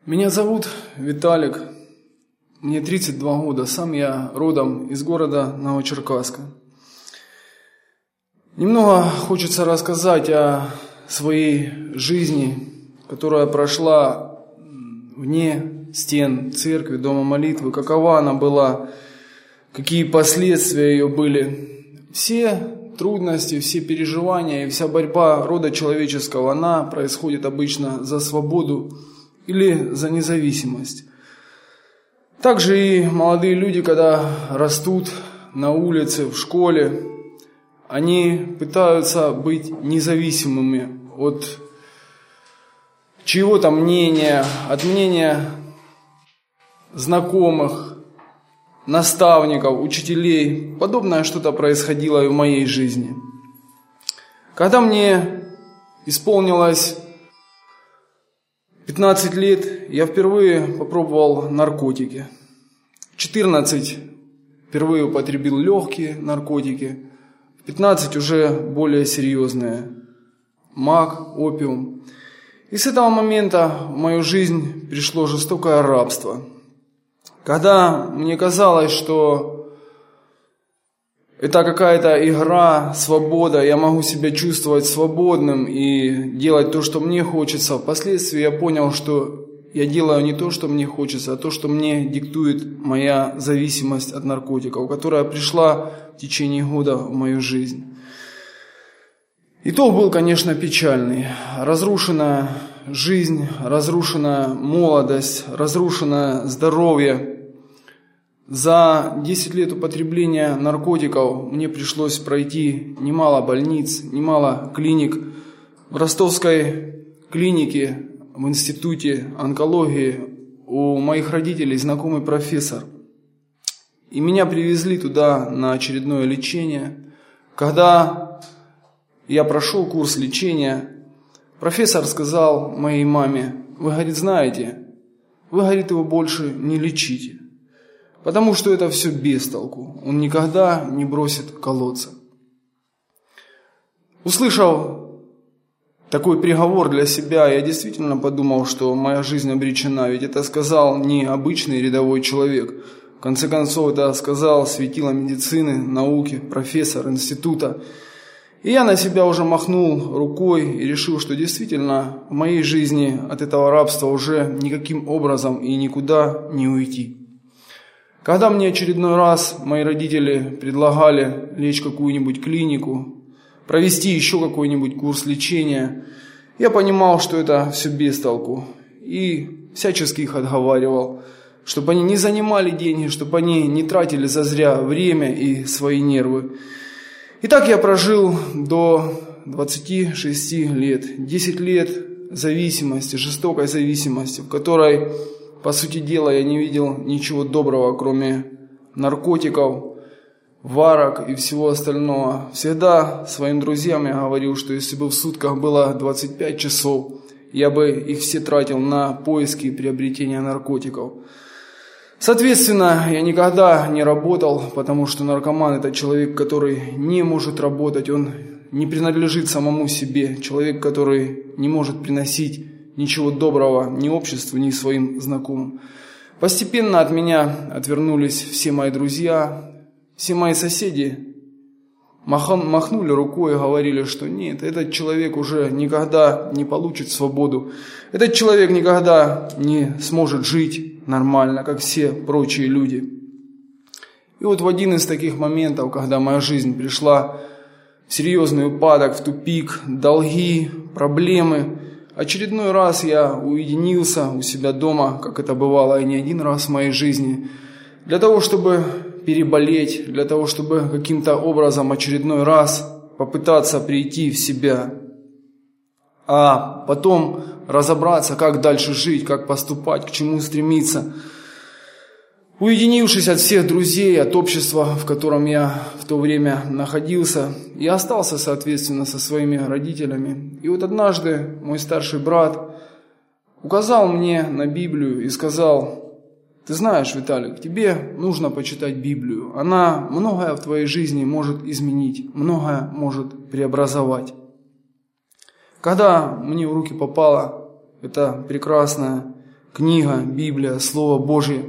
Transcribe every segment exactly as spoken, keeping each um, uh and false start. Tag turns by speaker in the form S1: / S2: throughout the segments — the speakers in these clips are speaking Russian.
S1: Меня зовут Виталик, мне тридцать два года, сам я родом из города Новочеркасска. Немного хочется рассказать о своей жизни, которая прошла вне стен церкви, дома молитвы, какова она была, какие последствия ее были. Все трудности, все переживания и вся борьба рода человеческого, она происходит обычно за свободу или за независимость. Также и молодые люди, когда растут на улице, в школе, они пытаются быть независимыми от чьего-то мнения, от мнения знакомых, наставников, учителей. Подобное что-то происходило и в моей жизни. Когда мне исполнилось пятнадцать лет, я впервые попробовал наркотики. В четырнадцать впервые употребил легкие наркотики. В пятнадцать уже более серьезные. Мак, опиум. И с этого момента в мою жизнь пришло жестокое рабство. Когда мне казалось, что это какая-то игра, свобода, я могу себя чувствовать свободным и делать то, что мне хочется. Впоследствии я понял, что я делаю не то, что мне хочется, а то, что мне диктует моя зависимость от наркотиков, которая пришла в течение года в мою жизнь. Итог был, конечно, печальный. Разрушена жизнь, разрушена молодость, разрушено здоровье. За десять лет употребления наркотиков мне пришлось пройти немало больниц, немало клиник. В ростовской клинике, в институте онкологии у моих родителей знакомый профессор. И меня привезли туда на очередное лечение. Когда я прошел курс лечения, профессор сказал моей маме: вы, говорит, знаете, вы, говорит, его больше не лечите. Потому что это все без толку. Он никогда не бросит колоться. Услышав такой приговор для себя, я действительно подумал, что моя жизнь обречена. Ведь это сказал не обычный рядовой человек. В конце концов, это сказал светило медицины, науки, профессор института. И я на себя уже махнул рукой и решил, что действительно в моей жизни от этого рабства уже никаким образом и никуда не уйти. Когда мне очередной раз мои родители предлагали лечь в какую-нибудь клинику, провести еще какой-нибудь курс лечения, я понимал, что это все без толку. И всячески их отговаривал, чтобы они не занимали деньги, чтобы они не тратили зазря время и свои нервы. И так я прожил до двадцати шести лет, десять лет зависимости, жестокой зависимости, в которой, по сути дела, я не видел ничего доброго, кроме наркотиков, варок и всего остального. Всегда своим друзьям я говорил, что если бы в сутках было двадцать пять часов, я бы их все тратил на поиски и приобретение наркотиков. Соответственно, я никогда не работал, потому что наркоман – это человек, который не может работать, он не принадлежит самому себе, человек, который не может приносить ничего доброго ни обществу, ни своим знакомым. Постепенно от меня отвернулись все мои друзья, все мои соседи махнули рукой и говорили, что нет, этот человек уже никогда не получит свободу, этот человек никогда не сможет жить нормально, как все прочие люди. И вот в один из таких моментов, когда моя жизнь пришла в серьезный упадок, в тупик, долги, проблемы, очередной раз я уединился у себя дома, как это бывало и не один раз в моей жизни, для того, чтобы переболеть, для того, чтобы каким-то образом очередной раз попытаться прийти в себя, а потом разобраться, как дальше жить, как поступать, к чему стремиться. Уединившись от всех друзей, от общества, в котором я в то время находился, я остался, соответственно, со своими родителями. И вот однажды мой старший брат указал мне на Библию и сказал: ты знаешь, Виталик, тебе нужно почитать Библию. Она многое в твоей жизни может изменить, многое может преобразовать. Когда мне в руки попала эта прекрасная книга, Библия, Слово Божье.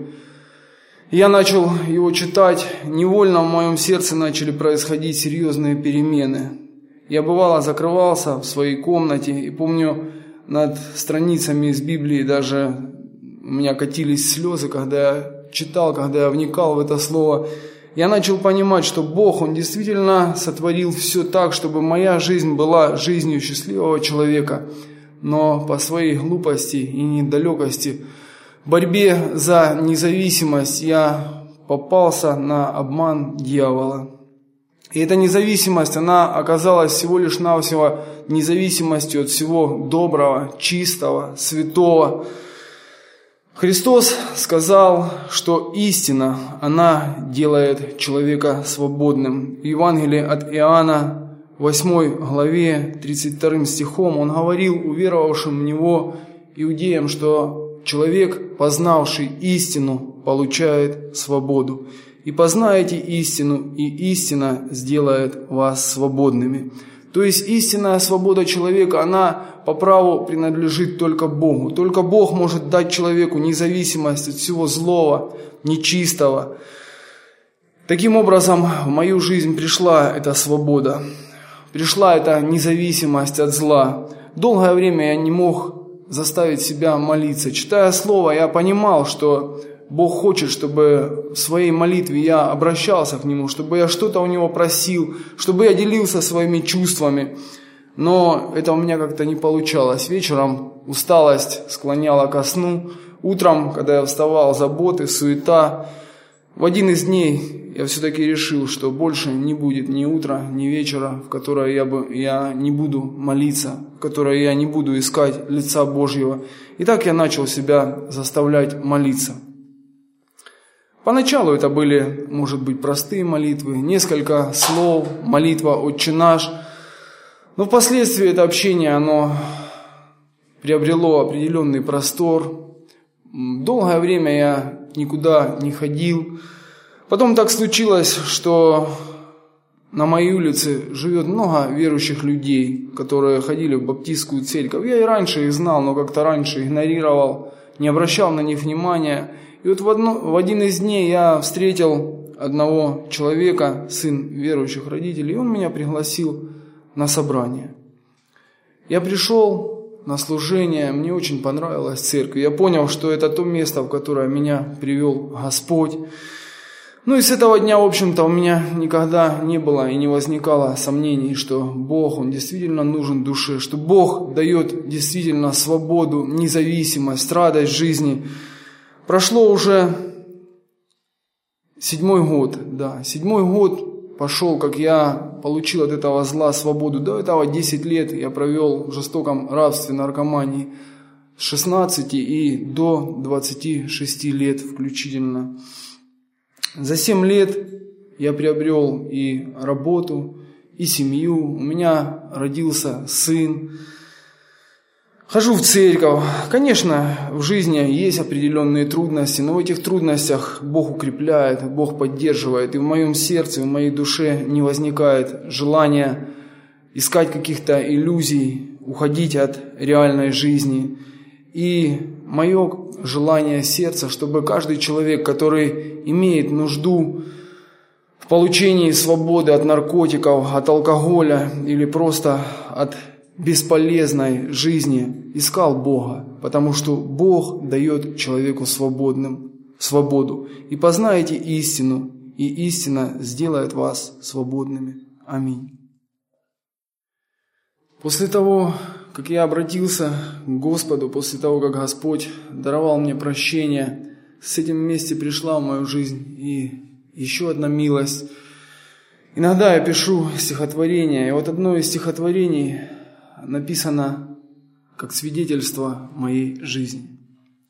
S1: Я начал его читать, невольно в моем сердце начали происходить серьезные перемены. Я бывало закрывался в своей комнате, и помню, над страницами из Библии даже у меня катились слезы, когда я читал, когда я вникал в это слово. Я начал понимать, что Бог, Он действительно сотворил все так, чтобы моя жизнь была жизнью счастливого человека, но по своей глупости и недалекости, в борьбе за независимость я попался на обман дьявола. И эта независимость, она оказалась всего лишь навсего независимостью от всего доброго, чистого, святого. Христос сказал, что истина, она делает человека свободным. В Евангелии от Иоанна, восьмой главе, тридцать вторым стихом, Он говорил уверовавшим в Него иудеям, что человек, познавший истину, получает свободу. И познаете истину, и истина сделает вас свободными. То есть истинная свобода человека, она по праву принадлежит только Богу. Только Бог может дать человеку независимость от всего злого, нечистого. Таким образом, в мою жизнь пришла эта свобода. Пришла эта независимость от зла. Долгое время я не мог заставить себя молиться. Читая Слово, я понимал, что Бог хочет, чтобы в своей молитве я обращался к Нему, чтобы я что-то у Него просил, чтобы я делился своими чувствами. Но это у меня как-то не получалось. Вечером усталость склоняла ко сну. Утром, когда я вставал, заботы, суета. В один из дней я все-таки решил, что больше не будет ни утра, ни вечера, в которое я, бы, я не буду молиться, в которое я не буду искать лица Божьего. И так я начал себя заставлять молиться. Поначалу это были, может быть, простые молитвы, несколько слов, молитва «Отче наш». Но впоследствии это общение, оно приобрело определенный простор. Долгое время я никуда не ходил. Потом так случилось, что на моей улице живет много верующих людей, которые ходили в баптистскую церковь. Я и раньше их знал, но как-то раньше игнорировал, не обращал на них внимания. И вот в, одно, в один из дней я встретил одного человека, сын верующих родителей, и он меня пригласил на собрание. Я пришел на служение, мне очень понравилась церковь. Я понял, что это то место, в которое меня привел Господь. Ну и с этого дня, в общем-то, у меня никогда не было и не возникало сомнений, что Бог, Он действительно нужен душе, что Бог дает действительно свободу, независимость, радость жизни. Прошло уже седьмой год, да, седьмой год пошел, как я получил от этого зла свободу. До этого десять лет я провел в жестоком рабстве, наркомании, с шестнадцати и до двадцати шести лет включительно. За семь лет я приобрел и работу, и семью, у меня родился сын. Хожу в церковь. Конечно, в жизни есть определенные трудности, но в этих трудностях Бог укрепляет, Бог поддерживает. И в моем сердце, в моей душе не возникает желания искать каких-то иллюзий, уходить от реальной жизни. И мое желание сердца, чтобы каждый человек, который имеет нужду в получении свободы от наркотиков, от алкоголя или просто от бесполезной жизни, искал Бога, потому что Бог дает человеку свободным, свободу. И познаете истину, и истина сделает вас свободными. Аминь. После того, как я обратился к Господу, после того, как Господь даровал мне прощение, с этим вместе пришла в мою жизнь и еще одна милость. Иногда я пишу стихотворения, и вот одно из стихотворений написано как свидетельство моей жизни.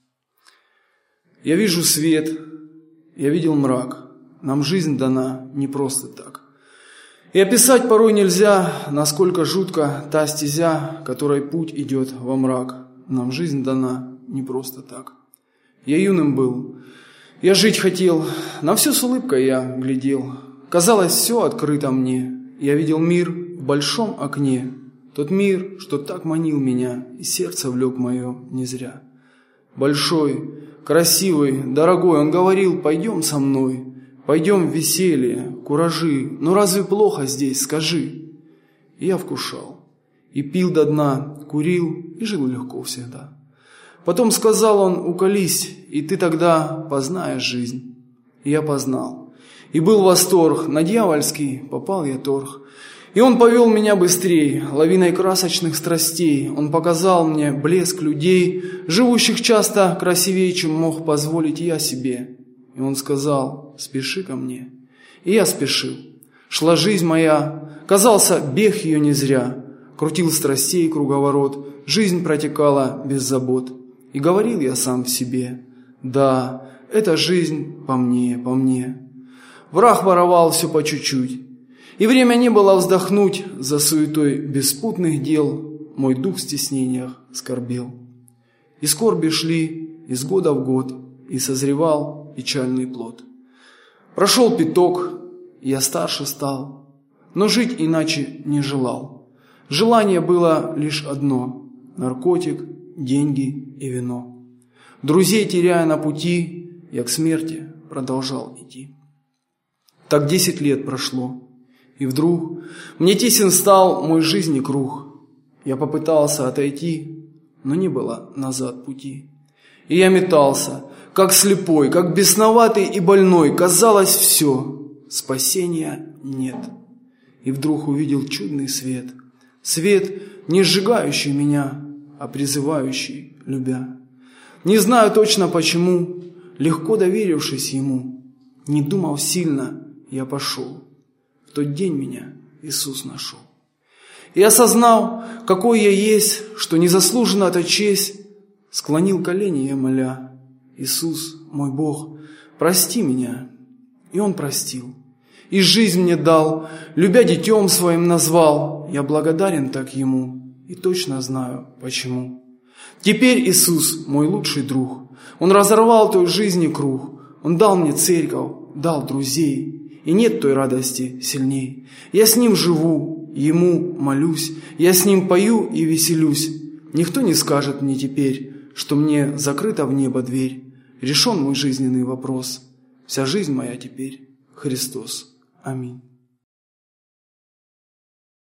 S1: Я вижу свет, я видел мрак, нам жизнь дана не просто так. И описать порой нельзя, насколько жутко та стезя, которой путь идет во мрак. Нам жизнь дана не просто так. Я юным был, я жить хотел, на все с улыбкой я глядел. Казалось, все открыто мне, я видел мир в большом окне. Тот мир, что так манил меня, и сердце влек мое не зря. большой, красивый, дорогой. Он говорил: пойдем со мной, пойдем в веселье, куражи. Ну разве плохо здесь, скажи? И я вкушал, и пил до дна, курил, и жил легко всегда. Потом сказал он: уколись, и ты тогда познаешь жизнь. И я познал, и был восторг, на дьявольский попал я торг. И он повел меня быстрей, лавиной красочных страстей. Он показал мне блеск людей, живущих часто красивее, чем мог позволить я себе. И он сказал: спеши ко мне. И я спешил. Шла жизнь моя, казался бег ее не зря. Крутил страстей круговорот, жизнь протекала без забот. И говорил я сам в себе: да, эта жизнь по мне, по мне. Враг воровал все по чуть-чуть, и время не было вздохнуть. За суетой беспутных дел мой дух в стеснениях скорбел. И скорби шли из года в год, и созревал печальный плод. Прошел пяток, и я старше стал, но жить иначе не желал. Желание было лишь одно — наркотик, деньги и вино. Друзей теряя на пути, я к смерти продолжал идти. Так десять лет прошло, и вдруг мне тесен стал мой жизни круг. Я попытался отойти, но не было назад пути. И я метался, как слепой, как бесноватый и больной. Казалось, все, спасения нет. И вдруг увидел чудный свет. Свет, не сжигающий меня, а призывающий, любя. Не знаю точно почему, легко доверившись ему, не думал сильно, я пошел. В тот день меня Иисус нашел. И осознал, какой я есть, что незаслуженно эта честь, склонил колени я, моля: Иисус, мой Бог, прости меня. И Он простил, и жизнь мне дал, любя детем своим назвал. Я благодарен так Ему, и точно знаю почему. Теперь Иисус мой лучший друг. Он разорвал той жизни круг. Он дал мне церковь, дал друзей, и нет той радости сильней. Я с Ним живу, Ему молюсь, я с Ним пою и веселюсь. Никто не скажет мне теперь, что мне закрыта в небо дверь. Решен мой жизненный вопрос. Вся жизнь моя теперь Христос. Аминь.